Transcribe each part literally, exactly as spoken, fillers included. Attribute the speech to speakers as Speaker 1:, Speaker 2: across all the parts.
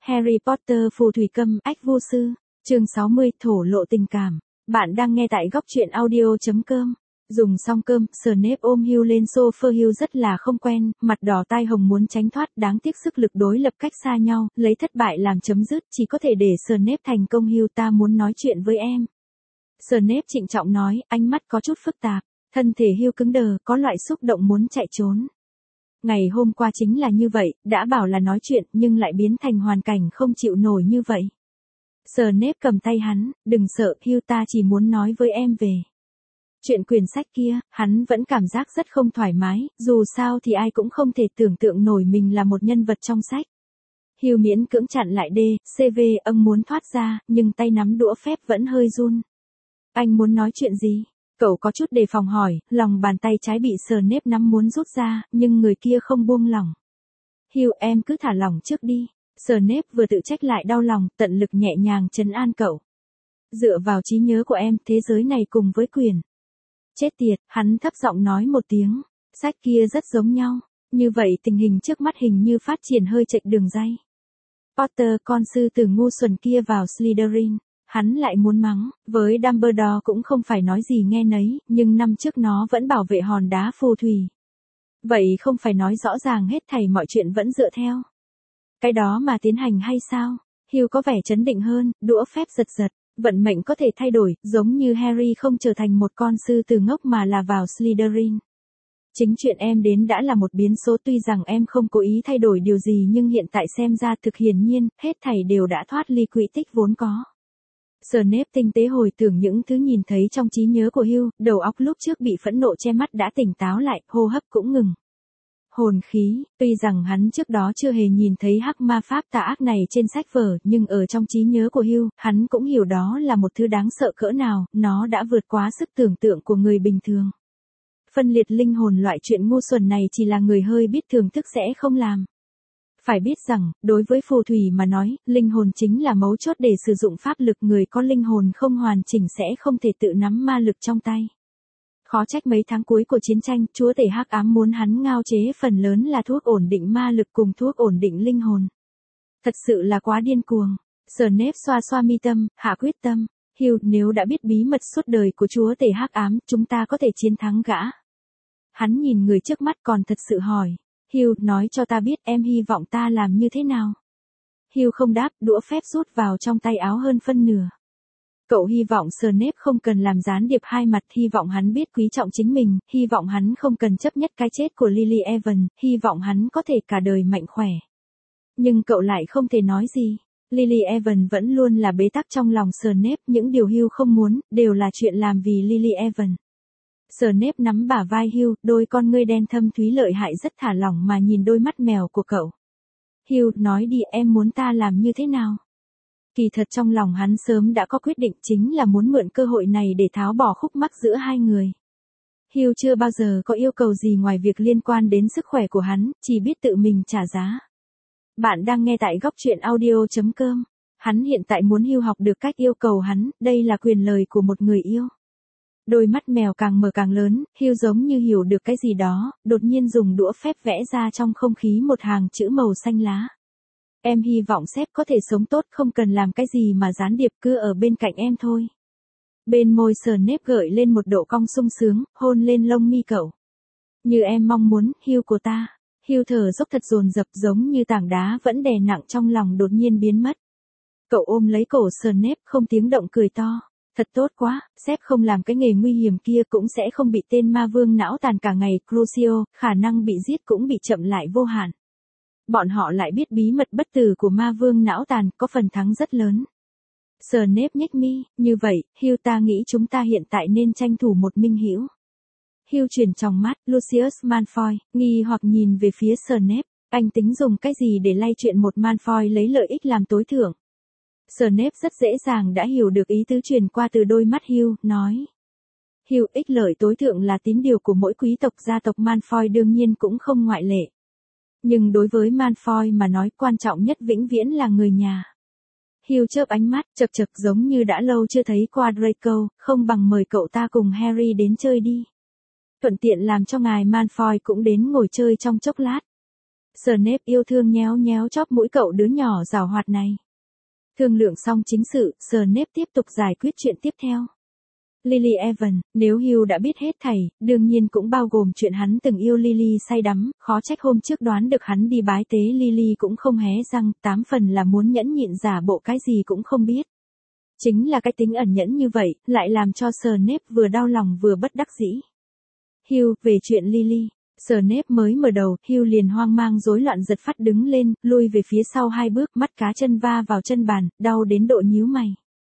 Speaker 1: Harry Potter phù thủy câm ách vô sư, chương sáu mươi, thổ lộ tình cảm. Bạn đang nghe tại góc truyện audio chấm com. Dùng xong cơm, Snape ôm Hugh lên sofa. Hugh rất là không quen, mặt đỏ tai hồng muốn tránh thoát, đáng tiếc sức lực đối lập cách xa nhau, lấy thất bại làm chấm dứt, chỉ có thể để Snape thành công. Hugh, ta muốn nói chuyện với em. Snape trịnh trọng nói, ánh mắt có chút phức tạp, thân thể Hugh cứng đờ, có loại xúc động muốn chạy trốn. Ngày hôm qua chính là như vậy, đã bảo là nói chuyện nhưng lại biến thành hoàn cảnh không chịu nổi như vậy. Snape cầm tay hắn, đừng sợ, Hugh, ta chỉ muốn nói với em về chuyện quyển sách kia. Hắn vẫn cảm giác rất không thoải mái, dù sao thì ai cũng không thể tưởng tượng nổi mình là một nhân vật trong sách. Hugh miễn cưỡng chặn lại D, C V âng muốn thoát ra, nhưng tay nắm đũa phép vẫn hơi run. Anh muốn nói chuyện gì? Cậu có chút đề phòng hỏi, lòng bàn tay trái bị Snape nắm muốn rút ra, nhưng người kia không buông lỏng. Hugh, em cứ thả lỏng trước đi. Snape vừa tự trách lại đau lòng, tận lực nhẹ nhàng trấn an cậu. Dựa vào trí nhớ của em, thế giới này cùng với quyển. Chết tiệt, hắn thấp giọng nói một tiếng. Sách kia rất giống nhau. Như vậy tình hình trước mắt hình như phát triển hơi chệch đường ray. Potter, con sư tử ngu xuẩn kia vào Slytherin. Hắn lại muốn mắng, với Dumbledore cũng không phải nói gì nghe nấy, nhưng năm trước nó vẫn bảo vệ hòn đá phù thủy. Vậy không phải nói rõ ràng hết thảy mọi chuyện vẫn dựa theo cái đó mà tiến hành hay sao? Hugh có vẻ trấn định hơn, đũa phép giật giật, vận mệnh có thể thay đổi, giống như Harry không trở thành một con sư tử ngốc mà là vào Slytherin. Chính chuyện em đến đã là một biến số, tuy rằng em không cố ý thay đổi điều gì nhưng hiện tại xem ra thực hiển nhiên, hết thảy đều đã thoát ly quỹ tích vốn có. Snape tinh tế hồi tưởng những thứ nhìn thấy trong trí nhớ của Hugh, đầu óc lúc trước bị phẫn nộ che mắt đã tỉnh táo lại, hô hấp cũng ngừng. Hồn khí, tuy rằng hắn trước đó chưa hề nhìn thấy hắc ma pháp tà ác này trên sách vở, nhưng ở trong trí nhớ của Hugh, hắn cũng hiểu đó là một thứ đáng sợ cỡ nào, nó đã vượt quá sức tưởng tượng của người bình thường. Phân liệt linh hồn, loại chuyện ngu xuẩn này chỉ là người hơi biết thưởng thức sẽ không làm. Phải biết rằng, đối với phù thủy mà nói, linh hồn chính là mấu chốt để sử dụng pháp lực, người có linh hồn không hoàn chỉnh sẽ không thể tự nắm ma lực trong tay. Khó trách mấy tháng cuối của chiến tranh, chúa tể hắc ám muốn hắn ngao chế phần lớn là thuốc ổn định ma lực cùng thuốc ổn định linh hồn. Thật sự là quá điên cuồng. Snape xoa xoa mi tâm, hạ quyết tâm. Hugh, nếu đã biết bí mật suốt đời của chúa tể hắc ám, chúng ta có thể chiến thắng gã. Hắn nhìn người trước mắt còn thật sự hỏi. Hugh, nói cho ta biết em hy vọng ta làm như thế nào. Hugh không đáp, đũa phép rút vào trong tay áo hơn phân nửa. Cậu hy vọng Snape không cần làm gián điệp hai mặt, hy vọng hắn biết quý trọng chính mình, hy vọng hắn không cần chấp nhất cái chết của Lily Evans, hy vọng hắn có thể cả đời mạnh khỏe. Nhưng cậu lại không thể nói gì. Lily Evans vẫn luôn là bế tắc trong lòng Snape, những điều Hugh không muốn, đều là chuyện làm vì Lily Evans. Snape nắm bả vai Hugh, đôi con ngươi đen thâm thúy lợi hại rất thả lỏng mà nhìn đôi mắt mèo của cậu. Hugh, nói đi, em muốn ta làm như thế nào? Kỳ thật trong lòng hắn sớm đã có quyết định, chính là muốn mượn cơ hội này để tháo bỏ khúc mắc giữa hai người. Hugh chưa bao giờ có yêu cầu gì ngoài việc liên quan đến sức khỏe của hắn, chỉ biết tự mình trả giá. Bạn đang nghe tại góc truyện audio chấm com. Hắn hiện tại muốn Hugh học được cách yêu cầu hắn, đây là quyền lời của một người yêu. Đôi mắt mèo càng mở càng lớn, Hugh giống như hiểu được cái gì đó, đột nhiên dùng đũa phép vẽ ra trong không khí một hàng chữ màu xanh lá. Em hy vọng sếp có thể sống tốt, không cần làm cái gì mà gián điệp, cứ ở bên cạnh em thôi. Bên môi Snape gợi lên một độ cong sung sướng, hôn lên lông mi cậu. Như em mong muốn, Hugh của ta. Hugh thở dốc thật dồn dập, giống như tảng đá vẫn đè nặng trong lòng đột nhiên biến mất. Cậu ôm lấy cổ Snape, không tiếng động cười to. Thật tốt quá, sếp không làm cái nghề nguy hiểm kia, cũng sẽ không bị tên ma vương não tàn cả ngày Crucio, khả năng bị giết cũng bị chậm lại vô hạn. Bọn họ lại biết bí mật bất tử của ma vương não tàn, có phần thắng rất lớn. Snape nhếch mi, như vậy, Hugh, ta nghĩ chúng ta hiện tại nên tranh thủ một minh hữu. Hugh chuyển tròng mắt, Lucius Malfoy, nghi hoặc nhìn về phía Snape, anh tính dùng cái gì để lay chuyện một Malfoy lấy lợi ích làm tối thượng. Snape rất dễ dàng đã hiểu được ý tứ truyền qua từ đôi mắt Hugh, nói. Hugh, ích lợi tối thượng là tín điều của mỗi quý tộc, gia tộc Malfoy đương nhiên cũng không ngoại lệ. Nhưng đối với Malfoy mà nói, quan trọng nhất vĩnh viễn là người nhà. Hugh chớp ánh mắt, chật chật, giống như đã lâu chưa thấy qua Draco, không bằng mời cậu ta cùng Harry đến chơi đi. Thuận tiện làm cho ngài Malfoy cũng đến ngồi chơi trong chốc lát. Snape yêu thương nhéo nhéo chóp mũi cậu đứa nhỏ giảo hoạt này. Thương lượng xong chính sự, Snape tiếp tục giải quyết chuyện tiếp theo. Lily Evans, nếu Hugh đã biết hết thảy, đương nhiên cũng bao gồm chuyện hắn từng yêu Lily say đắm, khó trách hôm trước đoán được hắn đi bái tế Lily cũng không hé răng, tám phần là muốn nhẫn nhịn giả bộ cái gì cũng không biết. Chính là cái tính ẩn nhẫn như vậy, lại làm cho Snape vừa đau lòng vừa bất đắc dĩ. Hugh, về chuyện Lily. Snape mới mở đầu, Hugh liền hoang mang rối loạn giật phát đứng lên, lui về phía sau hai bước, mắt cá chân va vào chân bàn, đau đến độ nhíu mày.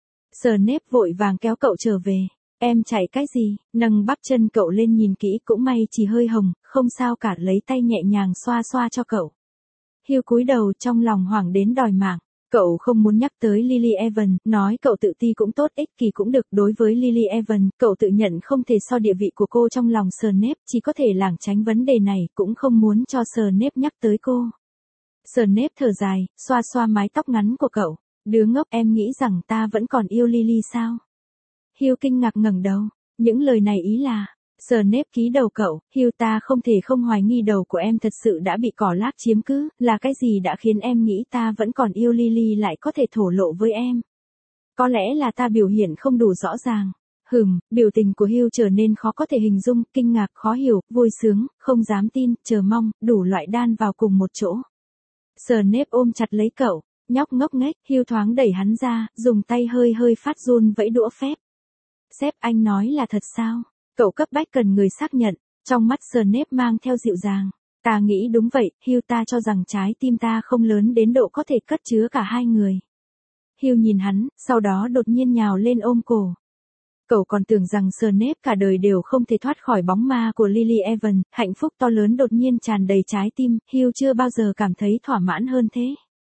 Speaker 1: Snape vội vàng kéo cậu trở về. Em chạy cái gì? Nâng bắp chân cậu lên nhìn kỹ, cũng may chỉ hơi hồng, không sao cả, lấy tay nhẹ nhàng xoa xoa cho cậu. Hugh cúi đầu trong lòng hoảng đến đòi mạng. Cậu không muốn nhắc tới Lily Evans, nói cậu tự ti cũng tốt, ích kỷ cũng được. Đối với Lily Evans, cậu tự nhận không thể so địa vị của cô trong lòng Snape, chỉ có thể lảng tránh vấn đề này, cũng không muốn cho Snape nhắc tới cô. Snape thở dài, xoa xoa mái tóc ngắn của cậu. Đứa ngốc, em nghĩ rằng ta vẫn còn yêu Lily sao? Hugh kinh ngạc ngẩng đầu. Những lời này ý là... Snape ký đầu cậu, Hugh, ta không thể không hoài nghi đầu của em thật sự đã bị cỏ lác chiếm cứ, là cái gì đã khiến em nghĩ ta vẫn còn yêu Lily lại có thể thổ lộ với em? Có lẽ là ta biểu hiện không đủ rõ ràng. Hừm, biểu tình của Hugh trở nên khó có thể hình dung, kinh ngạc, khó hiểu, vui sướng, không dám tin, chờ mong, đủ loại đan vào cùng một chỗ. Snape ôm chặt lấy cậu, nhóc ngốc nghếch, Hugh thoáng đẩy hắn ra, dùng tay hơi hơi phát run vẫy đũa phép. Sếp, anh nói là thật sao? Cậu cấp bách cần người xác nhận, trong mắt Snape mang theo dịu dàng. Ta nghĩ đúng vậy, Hugh, ta cho rằng trái tim ta không lớn đến độ có thể cất chứa cả hai người. Hugh nhìn hắn, sau đó đột nhiên nhào lên ôm cổ. Cậu còn tưởng rằng Snape cả đời đều không thể thoát khỏi bóng ma của Lily Evans, hạnh phúc to lớn đột nhiên tràn đầy trái tim, Hugh chưa bao giờ cảm thấy thỏa mãn hơn thế.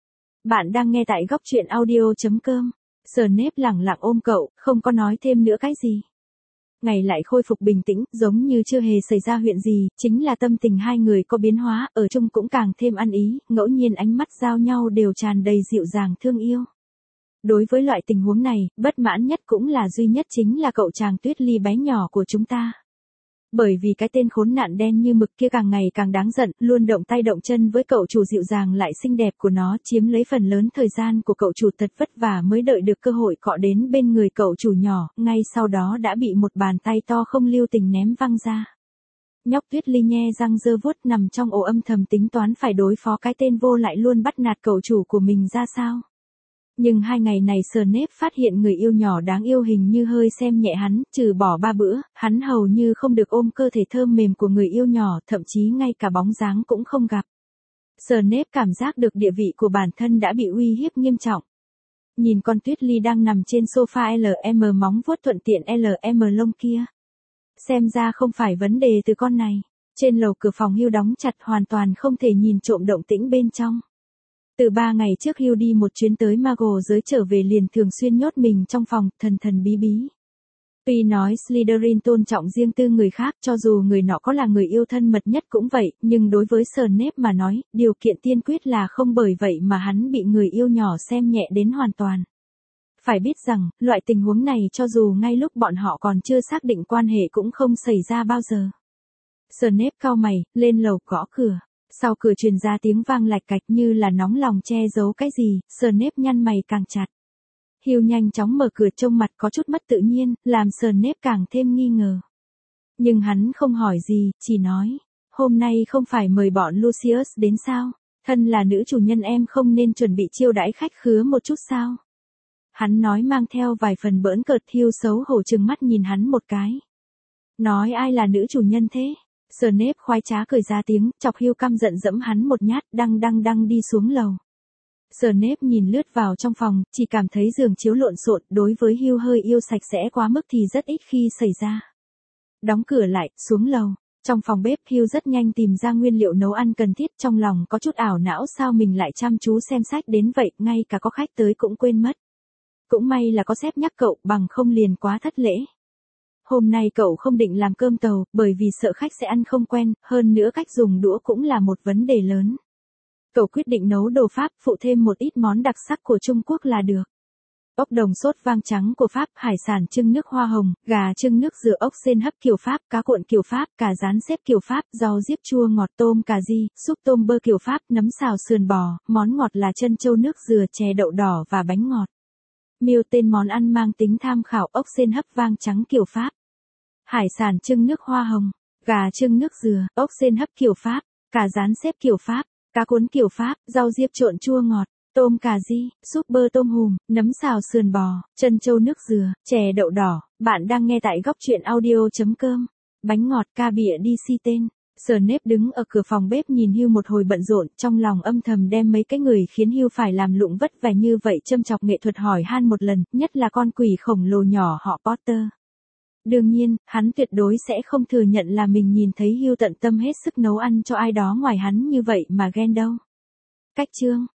Speaker 1: Bạn đang nghe tại góc truyện audio chấm com. Snape lẳng lặng ôm cậu, không có nói thêm nữa cái gì. Ngày lại khôi phục bình tĩnh, giống như chưa hề xảy ra chuyện gì, chính là tâm tình hai người có biến hóa, ở chung cũng càng thêm ăn ý, ngẫu nhiên ánh mắt giao nhau đều tràn đầy dịu dàng thương yêu. Đối với loại tình huống này, bất mãn nhất cũng là duy nhất chính là cậu chàng Tuyết Ly bé nhỏ của chúng ta. Bởi vì cái tên khốn nạn đen như mực kia càng ngày càng đáng giận, luôn động tay động chân với cậu chủ dịu dàng lại xinh đẹp của nó, chiếm lấy phần lớn thời gian của cậu chủ thật vất vả mới đợi được cơ hội cọ đến bên người cậu chủ nhỏ, ngay sau đó đã bị một bàn tay to không lưu tình ném văng ra. Nhóc Tuyết Ly nhe răng dơ vuốt nằm trong ổ âm thầm tính toán phải đối phó cái tên vô lại luôn bắt nạt cậu chủ của mình ra sao. Nhưng hai ngày này Snape phát hiện người yêu nhỏ đáng yêu hình như hơi xem nhẹ hắn, trừ bỏ ba bữa, hắn hầu như không được ôm cơ thể thơm mềm của người yêu nhỏ, thậm chí ngay cả bóng dáng cũng không gặp. Snape cảm giác được địa vị của bản thân đã bị uy hiếp nghiêm trọng. Nhìn con Tuyết Ly đang nằm trên sofa lờ em móng vuốt thuận tiện lờ em lông kia. Xem ra không phải vấn đề từ con này. Trên lầu cửa phòng Hugh đóng chặt, hoàn toàn không thể nhìn trộm động tĩnh bên trong. Từ ba ngày trước Hugh đi một chuyến tới Muggle giới trở về liền thường xuyên nhốt mình trong phòng, thần thần bí bí. Tuy nói Slytherin tôn trọng riêng tư người khác, cho dù người nọ có là người yêu thân mật nhất cũng vậy, nhưng đối với Snape mà nói, điều kiện tiên quyết là không bởi vậy mà hắn bị người yêu nhỏ xem nhẹ đến hoàn toàn. Phải biết rằng, loại tình huống này cho dù ngay lúc bọn họ còn chưa xác định quan hệ cũng không xảy ra bao giờ. Snape cau mày, lên lầu gõ cửa. Sau cửa truyền ra tiếng vang lạch cạch như là nóng lòng che giấu cái gì, Snape nhăn mày càng chặt. Hugh nhanh chóng mở cửa, trông mặt có chút mất tự nhiên, làm Snape càng thêm nghi ngờ. Nhưng hắn không hỏi gì, chỉ nói, hôm nay không phải mời bọn Lucius đến sao? Thân là nữ chủ nhân em không nên chuẩn bị chiêu đãi khách khứa một chút sao? Hắn nói mang theo vài phần bỡn cợt. Hugh xấu hổ trừng mắt nhìn hắn một cái. Nói ai là nữ chủ nhân thế? Snape khoái trá cười ra tiếng, chọc Hugh căm giận dẫm hắn một nhát, đăng đăng đăng đi xuống lầu. Snape nhìn lướt vào trong phòng, chỉ cảm thấy giường chiếu lộn xộn, đối với Hugh hơi yêu sạch sẽ quá mức thì rất ít khi xảy ra. Đóng cửa lại, xuống lầu. Trong phòng bếp Hugh rất nhanh tìm ra nguyên liệu nấu ăn cần thiết, trong lòng có chút ảo não sao mình lại chăm chú xem sách đến vậy, ngay cả có khách tới cũng quên mất. Cũng may là có sếp nhắc cậu, bằng không liền quá thất lễ. Hôm nay cậu không định làm cơm tàu, bởi vì sợ khách sẽ ăn không quen, hơn nữa cách dùng đũa cũng là một vấn đề lớn. Cậu quyết định nấu đồ Pháp, phụ thêm một ít món đặc sắc của Trung Quốc là được. ốc đồng sốt vang trắng của Pháp, hải sản trưng nước hoa hồng, gà trưng nước dừa, ốc sên hấp kiểu Pháp, cá cuộn kiểu Pháp, cà rán xếp kiểu Pháp, rau diếp chua ngọt, tôm cà ri, súp tôm bơ kiểu Pháp, nấm xào sườn bò, món ngọt là trân châu nước dừa, chè đậu đỏ và bánh ngọt. Miêu tên món ăn mang tính tham khảo, ốc sên hấp vang trắng kiểu Pháp, hải sản trưng nước hoa hồng, gà trưng nước dừa, ốc sên hấp kiểu Pháp, cà rán xếp kiểu Pháp, cá cuốn kiểu Pháp, rau diếp trộn chua ngọt, tôm cà ri, súp bơ tôm hùm, nấm xào sườn bò, trân châu nước dừa, chè đậu đỏ. Bạn đang nghe tại góc truyện audio.com. Bánh ngọt ca bịa đi si tên. Snape đứng ở cửa phòng bếp nhìn Hugh một hồi bận rộn, trong lòng âm thầm đem mấy cái người khiến Hugh phải làm lụng vất vả như vậy châm chọc nghệ thuật hỏi han một lần, nhất là con quỷ khổng lồ nhỏ họ Potter. Đương nhiên, hắn tuyệt đối sẽ không thừa nhận là mình nhìn thấy Hugh tận tâm hết sức nấu ăn cho ai đó ngoài hắn như vậy mà ghen đâu. Cách chương